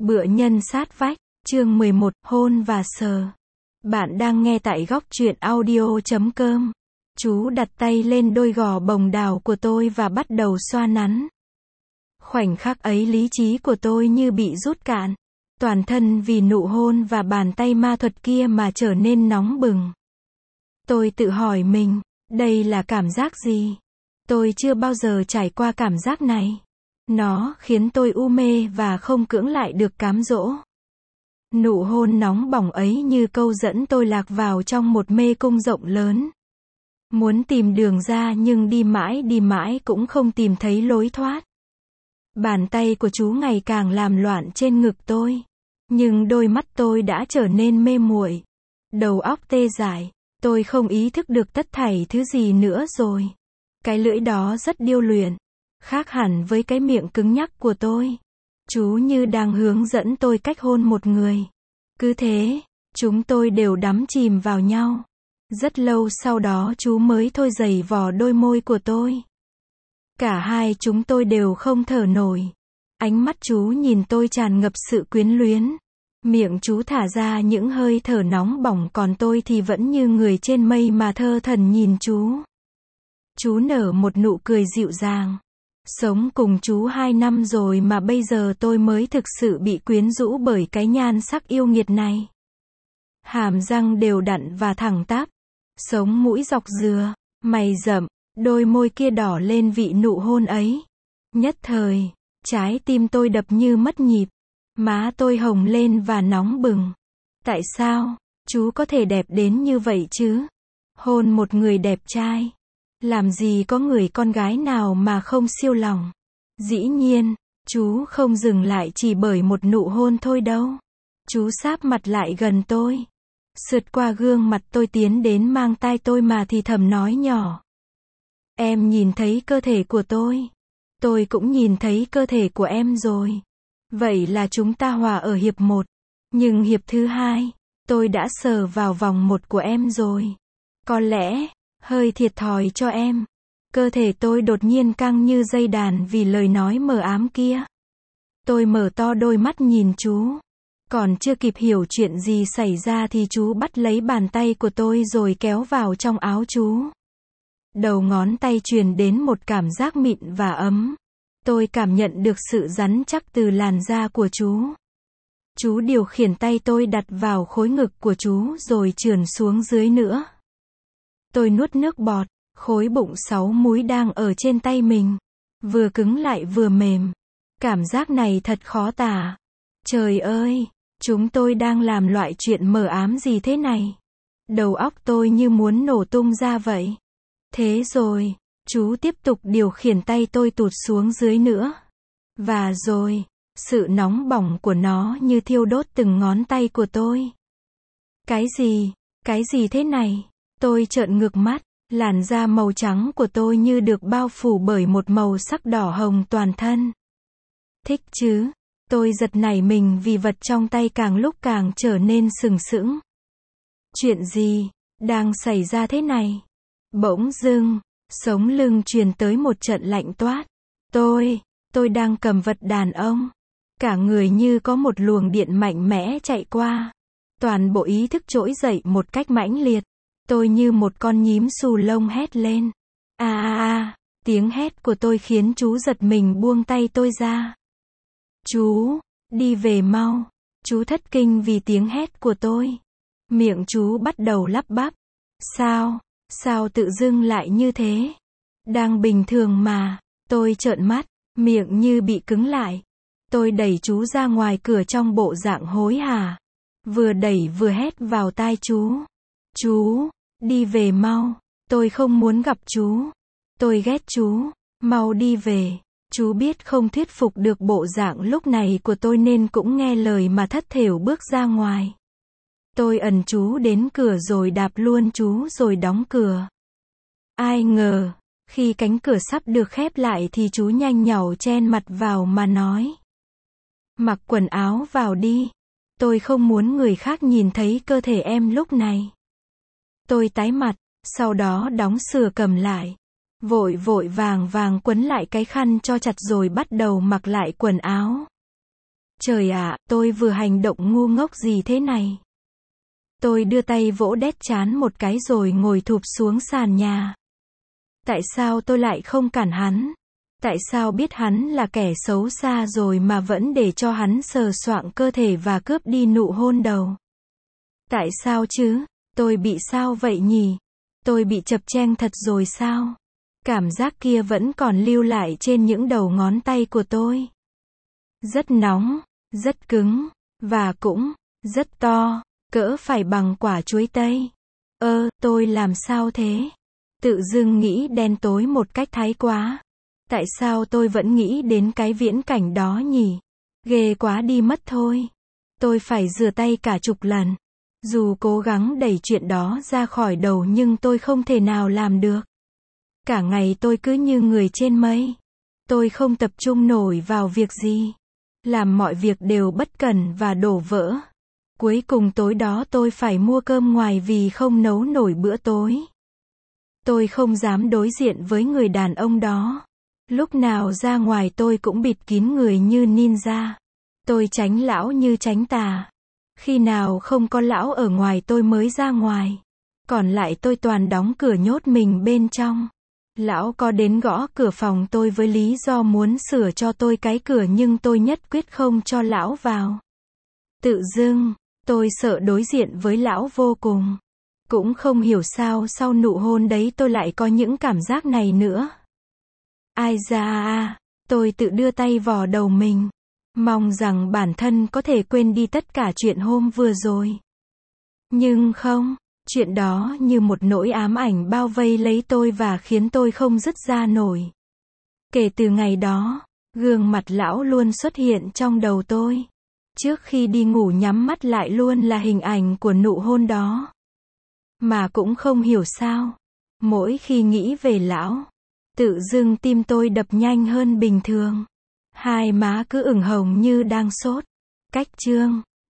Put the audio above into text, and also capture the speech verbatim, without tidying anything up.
Bựa nhân sát vách, chương mười một, hôn và sờ. Bạn đang nghe tại góc truyện audio chấm com. Chú đặt tay lên đôi gò bồng đào của tôi và bắt đầu xoa nắn. Khoảnh khắc ấy lý trí của tôi như bị rút cạn. Toàn thân vì nụ hôn và bàn tay ma thuật kia mà trở nên nóng bừng. Tôi tự hỏi mình, đây là cảm giác gì? Tôi chưa bao giờ trải qua cảm giác này. Nó khiến tôi u mê và không cưỡng lại được cám dỗ. Nụ hôn nóng bỏng ấy như câu dẫn tôi lạc vào trong một mê cung rộng lớn. Muốn tìm đường ra nhưng đi mãi đi mãi cũng không tìm thấy lối thoát. Bàn tay của chú ngày càng làm loạn trên ngực tôi. Nhưng đôi mắt tôi đã trở nên mê muội. Đầu óc tê dại. Tôi không ý thức được tất thảy thứ gì nữa rồi. Cái lưỡi đó rất điêu luyện. Khác hẳn với cái miệng cứng nhắc của tôi. Chú như đang hướng dẫn tôi cách hôn một người. Cứ thế, chúng tôi đều đắm chìm vào nhau. Rất lâu sau đó chú mới thôi giày vò đôi môi của tôi. Cả hai chúng tôi đều không thở nổi. Ánh mắt chú nhìn tôi tràn ngập sự quyến luyến. Miệng chú thả ra những hơi thở nóng bỏng, còn tôi thì vẫn như người trên mây mà thơ thẩn nhìn chú. Chú nở một nụ cười dịu dàng. Sống cùng chú hai năm rồi mà bây giờ tôi mới thực sự bị quyến rũ bởi cái nhan sắc yêu nghiệt này. Hàm răng đều đặn và thẳng tắp. Sống mũi dọc dừa, mày rậm, đôi môi kia đỏ lên vị nụ hôn ấy. Nhất thời, trái tim tôi đập như mất nhịp. Má tôi hồng lên và nóng bừng. Tại sao, chú có thể đẹp đến như vậy chứ? Hôn một người đẹp trai. Làm gì có người con gái nào mà không siêu lòng. Dĩ nhiên, chú không dừng lại chỉ bởi một nụ hôn thôi đâu. Chú sáp mặt lại gần tôi. Sượt qua gương mặt tôi tiến đến mang tai tôi mà thì thầm nói nhỏ. Em nhìn thấy cơ thể của tôi. Tôi cũng nhìn thấy cơ thể của em rồi. Vậy là chúng ta hòa ở hiệp một. Nhưng hiệp thứ hai, tôi đã sờ vào vòng một của em rồi. Có lẽ, hơi thiệt thòi cho em. Cơ thể tôi đột nhiên căng như dây đàn vì lời nói mờ ám kia. Tôi mở to đôi mắt nhìn chú. Còn chưa kịp hiểu chuyện gì xảy ra thì chú bắt lấy bàn tay của tôi rồi kéo vào trong áo chú. Đầu ngón tay truyền đến một cảm giác mịn và ấm. Tôi cảm nhận được sự rắn chắc từ làn da của chú. Chú điều khiển tay tôi đặt vào khối ngực của chú rồi trườn xuống dưới nữa. Tôi nuốt nước bọt, khối bụng sáu múi đang ở trên tay mình. Vừa cứng lại vừa mềm. Cảm giác này thật khó tả. Trời ơi, chúng tôi đang làm loại chuyện mờ ám gì thế này? Đầu óc tôi như muốn nổ tung ra vậy. Thế rồi, chú tiếp tục điều khiển tay tôi tụt xuống dưới nữa. Và rồi, sự nóng bỏng của nó như thiêu đốt từng ngón tay của tôi. Cái gì? Cái gì thế này? Tôi trợn ngược mắt, làn da màu trắng của tôi như được bao phủ bởi một màu sắc đỏ hồng toàn thân. Thích chứ? Tôi giật nảy mình vì vật trong tay càng lúc càng trở nên sừng sững. Chuyện gì đang xảy ra thế này? Bỗng dưng, sống lưng truyền tới một trận lạnh toát. Tôi, tôi đang cầm vật đàn ông. Cả người như có một luồng điện mạnh mẽ chạy qua. Toàn bộ ý thức trỗi dậy một cách mãnh liệt. Tôi như một con nhím xù lông hét lên. A a a, tiếng hét của tôi khiến chú giật mình buông tay tôi ra. Chú, đi về mau. Chú thất kinh vì tiếng hét của tôi. Miệng chú bắt đầu lắp bắp. Sao, sao tự dưng lại như thế? Đang bình thường mà. Tôi trợn mắt, miệng như bị cứng lại. Tôi đẩy chú ra ngoài cửa trong bộ dạng hối hả. Vừa đẩy vừa hét vào tai chú. Chú, đi về mau. Tôi không muốn gặp chú. Tôi ghét chú. Mau đi về. Chú biết không thuyết phục được bộ dạng lúc này của tôi nên cũng nghe lời mà thất thểu bước ra ngoài. Tôi ẩn chú đến cửa rồi đạp luôn chú rồi đóng cửa. Ai ngờ, khi cánh cửa sắp được khép lại thì chú nhanh nhảu chen mặt vào mà nói. Mặc quần áo vào đi. Tôi không muốn người khác nhìn thấy cơ thể em lúc này. Tôi tái mặt, sau đó đóng sửa cầm lại. Vội vội vàng vàng quấn lại cái khăn cho chặt rồi bắt đầu mặc lại quần áo. Trời ạ, tôi vừa hành động ngu ngốc gì thế này? Tôi đưa tay vỗ đét trán một cái rồi ngồi thụp xuống sàn nhà. Tại sao tôi lại không cản hắn? Tại sao biết hắn là kẻ xấu xa rồi mà vẫn để cho hắn sờ soạng cơ thể và cướp đi nụ hôn đầu? Tại sao chứ? Tôi bị sao vậy nhỉ? Tôi bị chập chênh thật rồi sao? Cảm giác kia vẫn còn lưu lại trên những đầu ngón tay của tôi. Rất nóng, rất cứng, và cũng rất to, cỡ phải bằng quả chuối tây. Ơ, tôi làm sao thế? Tự dưng nghĩ đen tối một cách thái quá. Tại sao tôi vẫn nghĩ đến cái viễn cảnh đó nhỉ? Ghê quá đi mất thôi. Tôi phải rửa tay cả chục lần. Dù cố gắng đẩy chuyện đó ra khỏi đầu nhưng tôi không thể nào làm được. Cả ngày tôi cứ như người trên mây. Tôi không tập trung nổi vào việc gì. Làm mọi việc đều bất cẩn và đổ vỡ. Cuối cùng tối đó tôi phải mua cơm ngoài vì không nấu nổi bữa tối. Tôi không dám đối diện với người đàn ông đó. Lúc nào ra ngoài tôi cũng bịt kín người như ninja. Tôi tránh lão như tránh tà. Khi nào không có lão ở ngoài tôi mới ra ngoài. Còn lại tôi toàn đóng cửa nhốt mình bên trong. Lão có đến gõ cửa phòng tôi với lý do muốn sửa cho tôi cái cửa nhưng tôi nhất quyết không cho lão vào. Tự dưng, tôi sợ đối diện với lão vô cùng. Cũng không hiểu sao sau nụ hôn đấy tôi lại có những cảm giác này nữa. Ai da à, tôi tự đưa tay vò đầu mình. Mong rằng bản thân có thể quên đi tất cả chuyện hôm vừa rồi. Nhưng không, chuyện đó như một nỗi ám ảnh bao vây lấy tôi và khiến tôi không dứt ra nổi. Kể từ ngày đó, gương mặt lão luôn xuất hiện trong đầu tôi. Trước khi đi ngủ nhắm mắt lại luôn là hình ảnh của nụ hôn đó. Mà cũng không hiểu sao, mỗi khi nghĩ về lão, tự dưng tim tôi đập nhanh hơn bình thường. Hai má cứ ửng hồng như đang sốt. Cách chương